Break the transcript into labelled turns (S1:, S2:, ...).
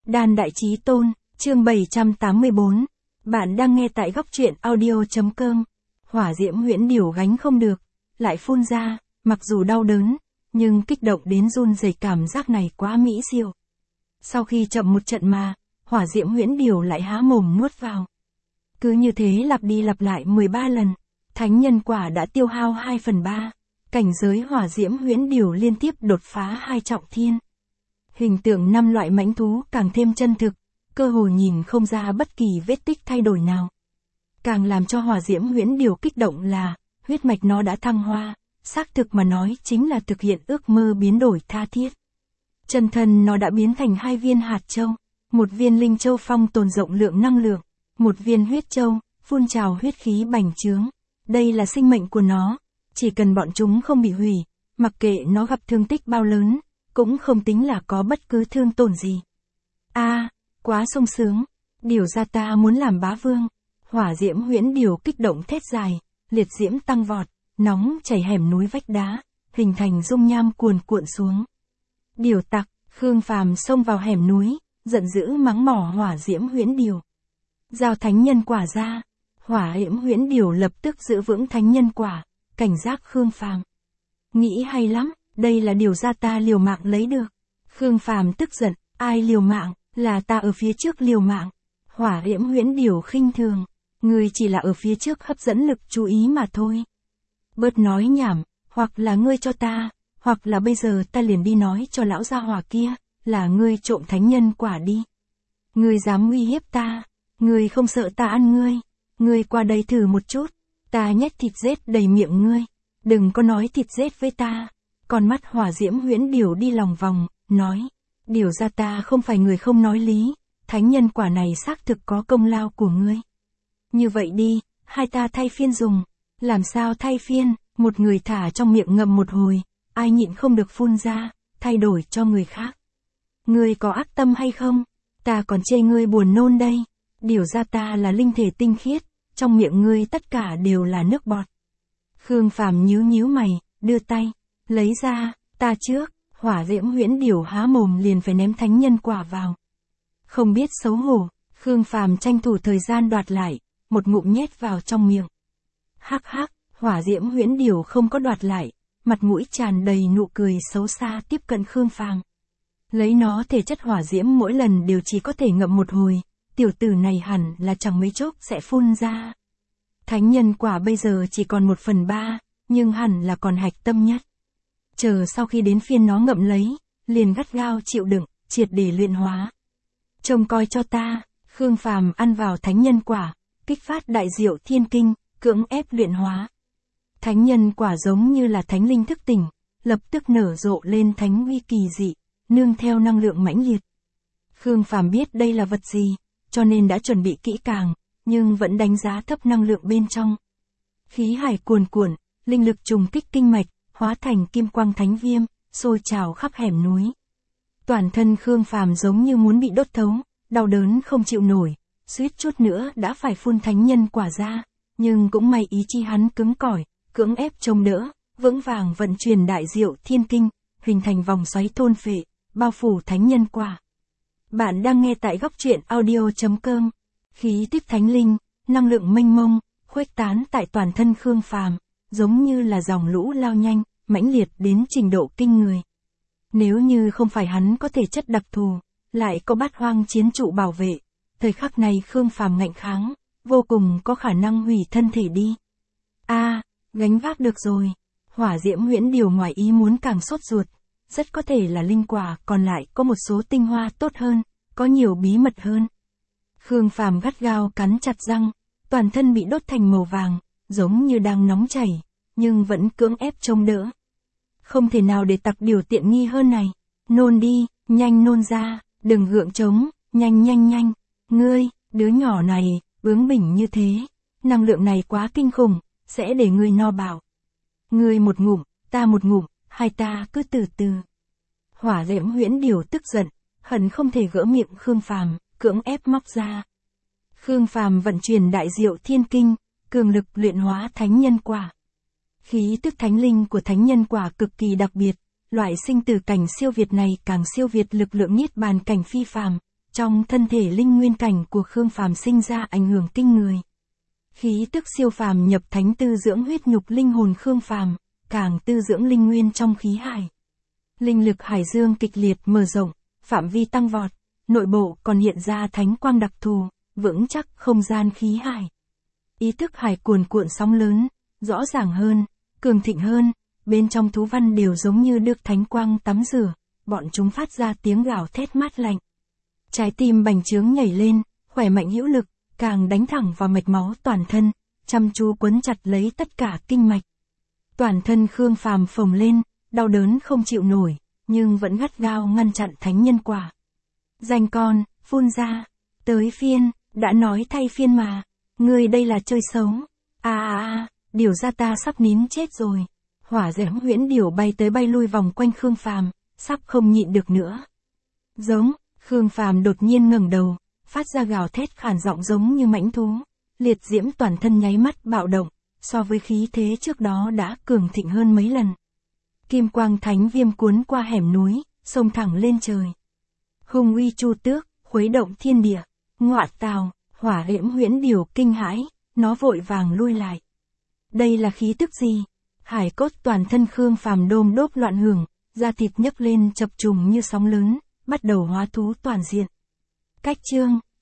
S1: Đan Đại Chí Tôn, chương 784. Bạn đang nghe tại góc truyện audio.com. Hỏa diễm huyễn điểu gánh không được, lại phun ra, mặc dù đau đớn, nhưng kích động đến run rẩy, cảm giác này quá mỹ diệu. Sau khi chậm một trận mà, hỏa diễm huyễn điểu lại há mồm nuốt vào. Cứ như thế lặp đi lặp lại 13 lần, thánh nhân quả đã tiêu hao 2/3, cảnh giới hỏa diễm huyễn điểu liên tiếp đột phá 2 trọng thiên. Hình tượng 5 loại mãnh thú càng thêm chân thực, cơ hồ nhìn không ra bất kỳ vết tích thay đổi nào. Càng làm cho hỏa diễm huyễn điểu kích động là, huyết mạch nó đã thăng hoa, xác thực mà nói chính là thực hiện ước mơ biến đổi tha thiết. Chân thân nó đã biến thành 2 viên hạt châu, một viên linh châu phong tồn rộng lượng năng lượng, một viên huyết châu, phun trào huyết khí bành trướng. Đây là sinh mệnh của nó, chỉ cần bọn chúng không bị hủy, mặc kệ nó gặp thương tích bao lớn, cũng không tính là có bất cứ thương tổn gì. Quá sung sướng, điểu gia ta muốn làm bá vương. Hỏa diễm huyễn điểu kích động thét dài, liệt diễm tăng vọt, nóng chảy hẻm núi vách đá, hình thành dung nham cuồn cuộn xuống. Điểu tặc, Khương Phàm xông vào hẻm núi, giận dữ mắng mỏ hỏa diễm huyễn điểu. Giao thánh nhân quả ra, hỏa diễm huyễn điểu lập tức giữ vững thánh nhân quả, cảnh giác Khương Phàm. Nghĩ hay lắm, đây là điều gia ta liều mạng lấy được. Khương Phàm tức giận, ai liều mạng, là ta ở phía trước liều mạng. Hỏa diễm huyễn điểu khinh thường, ngươi chỉ là ở phía trước hấp dẫn lực chú ý mà thôi. Bớt nói nhảm, hoặc là ngươi cho ta, hoặc là bây giờ ta liền đi nói cho lão gia hỏa kia, là ngươi trộm thánh nhân quả đi. Ngươi dám uy hiếp ta, ngươi không sợ ta ăn ngươi, ngươi qua đây thử một chút, ta nhét thịt rết đầy miệng ngươi, đừng có nói thịt rết với ta. Con mắt hỏa diễm huyễn điểu đi lòng vòng, nói, điểu gia ta không phải người không nói lý, thánh nhân quả này xác thực có công lao của ngươi. Như vậy đi, hai ta thay phiên dùng. Làm sao thay phiên, một người thả trong miệng ngậm một hồi, ai nhịn không được phun ra, thay đổi cho người khác. Ngươi có ác tâm hay không? Ta còn chê ngươi buồn nôn đây. Điểu gia ta là linh thể tinh khiết, trong miệng ngươi tất cả đều là nước bọt. Khương Phàm nhíu mày, đưa tay, lấy ra, ta trước. Hỏa diễm huyễn điểu há mồm liền phải ném thánh nhân quả vào. Không biết xấu hổ, Khương Phàm tranh thủ thời gian đoạt lại, một ngụm nhét vào trong miệng. Hắc hắc, hỏa diễm huyễn điểu không có đoạt lại, mặt mũi tràn đầy nụ cười xấu xa tiếp cận Khương Phàm. Lấy nó thể chất hỏa diễm mỗi lần đều chỉ có thể ngậm một hồi, tiểu tử này hẳn là chẳng mấy chốc sẽ phun ra. Thánh nhân quả bây giờ chỉ còn 1/3, nhưng hẳn là còn hạch tâm nhất. Chờ sau khi đến phiên nó ngậm lấy, liền gắt gao chịu đựng, triệt để luyện hóa. Trông coi cho ta, Khương Phàm ăn vào thánh nhân quả, kích phát đại diệu thiên kinh, cưỡng ép luyện hóa. Thánh nhân quả giống như là thánh linh thức tỉnh, lập tức nở rộ lên thánh uy kỳ dị, nương theo năng lượng mãnh liệt. Khương Phàm biết đây là vật gì, cho nên đã chuẩn bị kỹ càng, nhưng vẫn đánh giá thấp năng lượng bên trong. Khí hải cuồn cuộn, linh lực trùng kích kinh mạch, hóa thành kim quang thánh viêm, sôi trào khắp hẻm núi. Toàn thân Khương Phàm giống như muốn bị đốt thấu, đau đớn không chịu nổi, suýt chút nữa đã phải phun thánh nhân quả ra, nhưng cũng may ý chí hắn cứng cỏi, cưỡng ép chống đỡ, vững vàng vận chuyển đại diệu thiên kinh, hình thành vòng xoáy thôn phệ, bao phủ thánh nhân quả. Bạn đang nghe tại góc truyện audio.com. Khí tức thánh linh, năng lượng mênh mông, khuếch tán tại toàn thân Khương Phàm, giống như là dòng lũ lao nhanh, mãnh liệt đến trình độ kinh người. Nếu như không phải hắn có thể chất đặc thù, lại có bát hoang chiến trụ bảo vệ, thời khắc này Khương Phàm ngạnh kháng, vô cùng có khả năng hủy thân thể đi. Gánh vác được rồi. Hỏa diễm huyễn điểu ngoài ý muốn càng sốt ruột, rất có thể là linh quả còn lại có một số tinh hoa tốt hơn, có nhiều bí mật hơn. Khương Phàm gắt gao cắn chặt răng, toàn thân bị đốt thành màu vàng, giống như đang nóng chảy, nhưng vẫn cưỡng ép chống đỡ. Không thể nào để tặc điều tiện nghi hơn này. Nôn đi, nhanh nôn ra, đừng gượng trống, nhanh. Ngươi, đứa nhỏ này, bướng bỉnh như thế, năng lượng này quá kinh khủng, sẽ để ngươi no bạo. Ngươi một ngụm, ta một ngụm, hai ta cứ từ từ. Hỏa diễm huyễn điểu tức giận, hận không thể gỡ miệng Khương Phàm, cưỡng ép móc ra. Khương Phàm vận chuyển đại diệu thiên kinh, cường lực luyện hóa thánh nhân quả. Khí tức thánh linh của thánh nhân quả cực kỳ đặc biệt, loại sinh tử cảnh siêu việt này càng siêu việt lực lượng niết bàn cảnh phi phàm, Trong thân thể linh nguyên cảnh của Khương Phàm sinh ra ảnh hưởng kinh người. Khí tức siêu phàm nhập thánh tư dưỡng huyết nhục linh hồn Khương Phàm, càng tư dưỡng linh nguyên trong khí hải. Linh lực hải dương kịch liệt mở rộng, phạm vi tăng vọt, nội bộ còn hiện ra thánh quang đặc thù, vững chắc không gian khí hải. Ý thức hải cuồn cuộn sóng lớn, rõ ràng hơn, cường thịnh hơn, bên trong thú văn đều giống như được thánh quang tắm rửa, bọn chúng phát ra tiếng gào thét mát lạnh. Trái tim bành trướng nhảy lên, khỏe mạnh hữu lực, càng đánh thẳng vào mạch máu toàn thân, chăm chú quấn chặt lấy tất cả kinh mạch. Toàn thân Khương Phàm phồng lên, đau đớn không chịu nổi, nhưng vẫn gắt gao ngăn chặn thánh nhân quả. Danh con, phun ra, tới phiên, đã nói thay phiên mà, ngươi đây là chơi xấu. Điều ra ta sắp nín chết rồi. Hỏa diễm huyễn điểu bay tới bay lui vòng quanh Khương Phàm, sắp không nhịn được nữa. Giống, Khương Phàm đột nhiên ngẩng đầu, phát ra gào thét khản giọng giống như mãnh thú, liệt diễm toàn thân nháy mắt bạo động, so với khí thế trước đó đã cường thịnh hơn mấy lần. Kim quang thánh viêm cuốn qua hẻm núi, xông thẳng lên trời. Hung uy chu tước, khuấy động thiên địa, ngọa tào, hỏa diễm huyễn điểu kinh hãi, nó vội vàng lui lại. Đây là khí tức gì? Hải cốt toàn thân Khương Phàm đôm đốp loạn hưởng, da thịt nhấc lên chập trùng như sóng lớn, bắt đầu hóa thú toàn diện. Cách chương